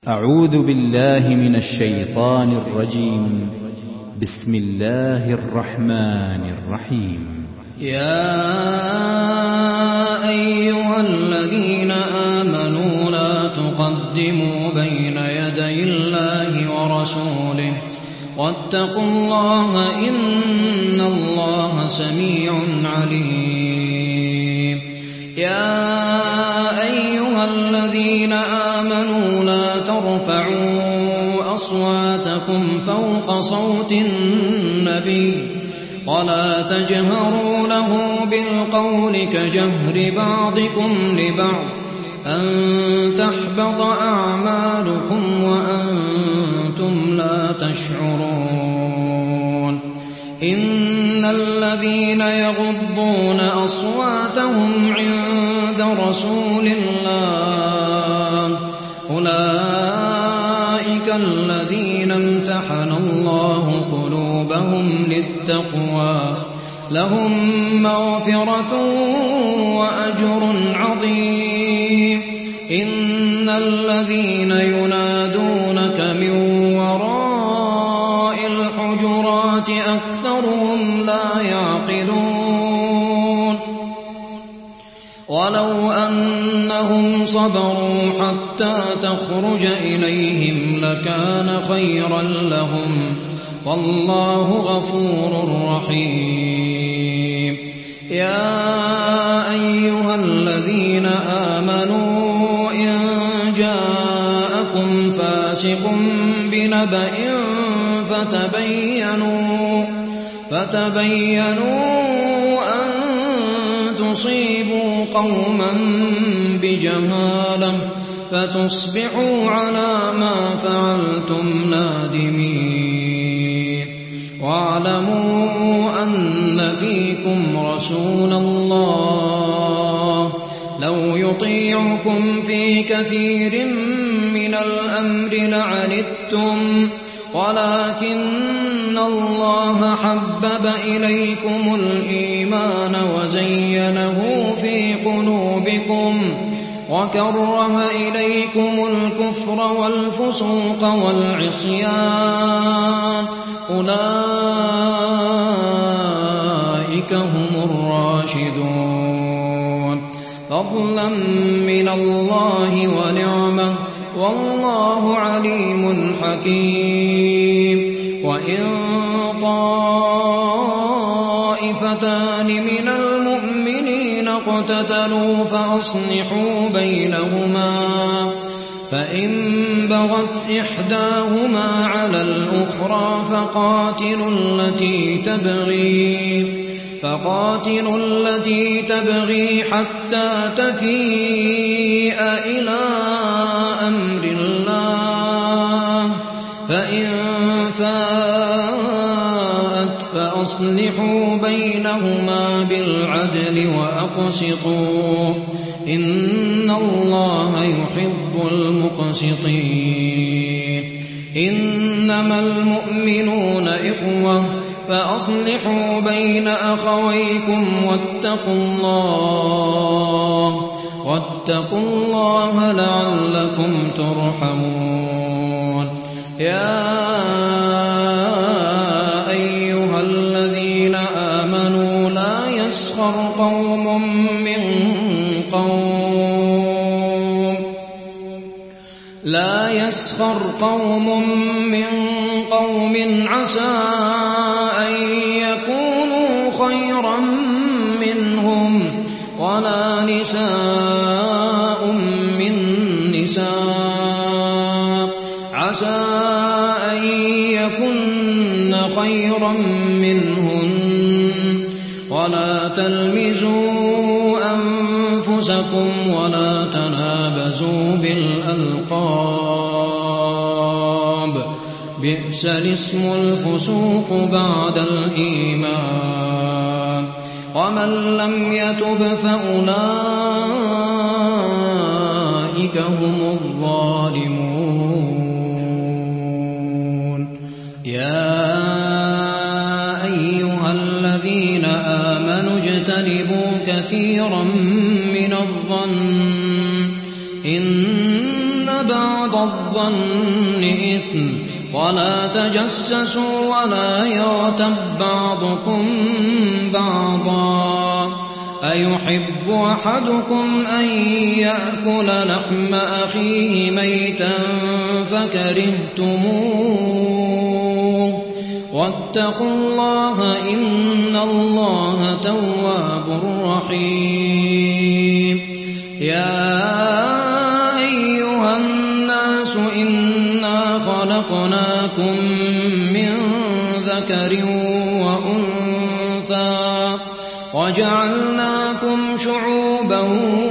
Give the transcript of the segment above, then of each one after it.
أعوذ بالله من الشيطان الرجيم. بسم الله الرحمن الرحيم. يا أيها الذين آمنوا لا تقدموا بين يدي الله ورسوله واتقوا الله إن الله سميع عليم. يا أيها الذين آمنوا لا ترفعوا أصواتكم فوق صوت النبي ولا تجهروا له بالقول كجهر بعضكم لبعض أن تحبط أعمالكم وأنتم لا تشعرون. إن الذين يغضون أصواتهم عند رسول الله أولئك الذين امتحن الله قلوبهم للتقوى لهم مغفرة وأجر عظيم. إن الذين ينادونك من وراء الحجرات أكثرهم لا يعقلون. ولو أنهم صبروا حتى تخرج إليهم لكان خيرا لهم والله غفور رحيم. يا أيها الذين آمنوا إن جاءكم فاسق بنبأ فتبينوا أن تصيبوا قوما بجهالة فتصبحوا على ما فعلتم نادمين. واعلموا أن فيكم رسول الله لو يطيعكم في كثير من الأمر لعنتم ولكن الله حبب إليكم الإيمان وزينه في قلوبكم وكره إليكم الكفر والفسوق والعصيان أولئك هم الراشدون فضلا من الله ونعمة والله عليم حكيم. وإن طائفتان من المؤمنين اقتتلوا فأصلحوا بينهما فإن بغت إحداهما على الأخرى فقاتلوا التي تبغي حتى تفيء إلى أمر الله فإن فاءت فأصلحوا بينهما بالعدل وأقسطوا إن الله يحب المقسطين. إنما المؤمنون إخوة فأصلحوا بين أخويكم واتقوا الله لعلكم ترحمون. يا أيها الذين آمنوا لا يسخر قوم من قوم عسى أن يكونوا خيرا منهم ولا نساء من نساء عسى أن يكن خيرا منهن ولا تلمزوا أنفسكم ولا تنابزوا بالألقاب بئس الاسم الفسوق بعد الإيمان ومن لم يتب فأولئك هم الظالمون. يا أيها الذين آمنوا اجتنبوا كثيرا من الظن إن بعض الظن إثم ولا تجسسوا ولا يغتب بعضكم بعضا أيحب أحدكم أن يأكل لحم أخيه ميتا فكرهتموه واتقوا الله إن الله تواب رحيم يا أيها الناس إنا خلقناكم من ذكر وأنثى وجعلناكم شعوبا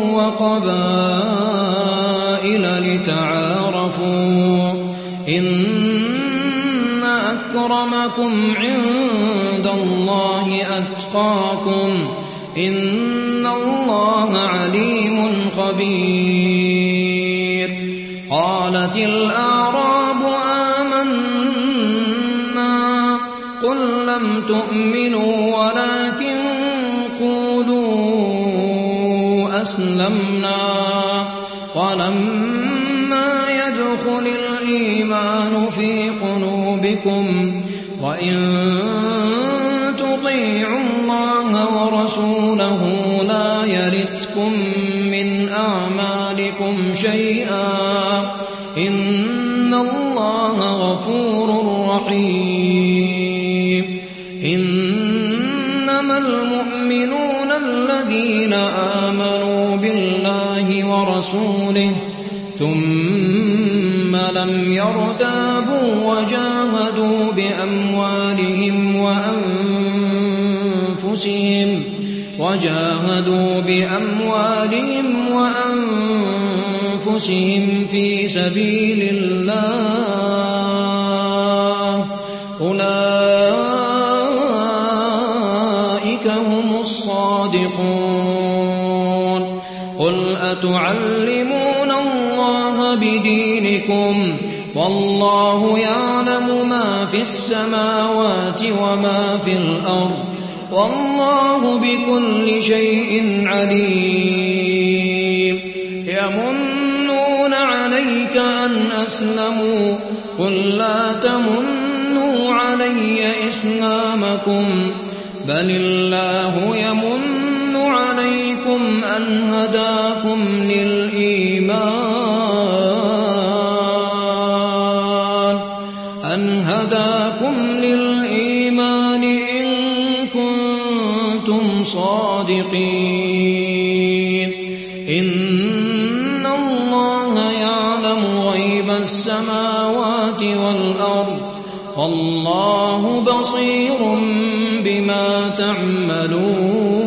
وقبائل لتعارفوا إن أكرمكم عند الله أتقاكم إن الله عليم خبير قالت الأعراب آمنا قل لم تؤمنوا ولكن قولوا أسلمنا ولما يدخل الإيمان في قلوبكم وإن تطيعوا الله ورسوله لا يلتكم من أعمالكم شيئا إن الله غفور رحيم إنما المؤمنون الذين آمنوا بالله ورسوله ثم لم يرتابوا وجاهدوا بأموالهم وأنفسهم في سبيل الله أولئك هم الصادقون قل أتعلمون الله بدينكم والله يعلم ما في السماوات وما في الأرض والله بكل شيء عليم يمنون عليك أن أسلموا قل لا تمنوا علي إسلامكم بل الله يمن عليكم أن هداكم للإيمان إن كنتم صادقين إن الله يعلم غيب السماوات والأرض والله بصير بما تعملون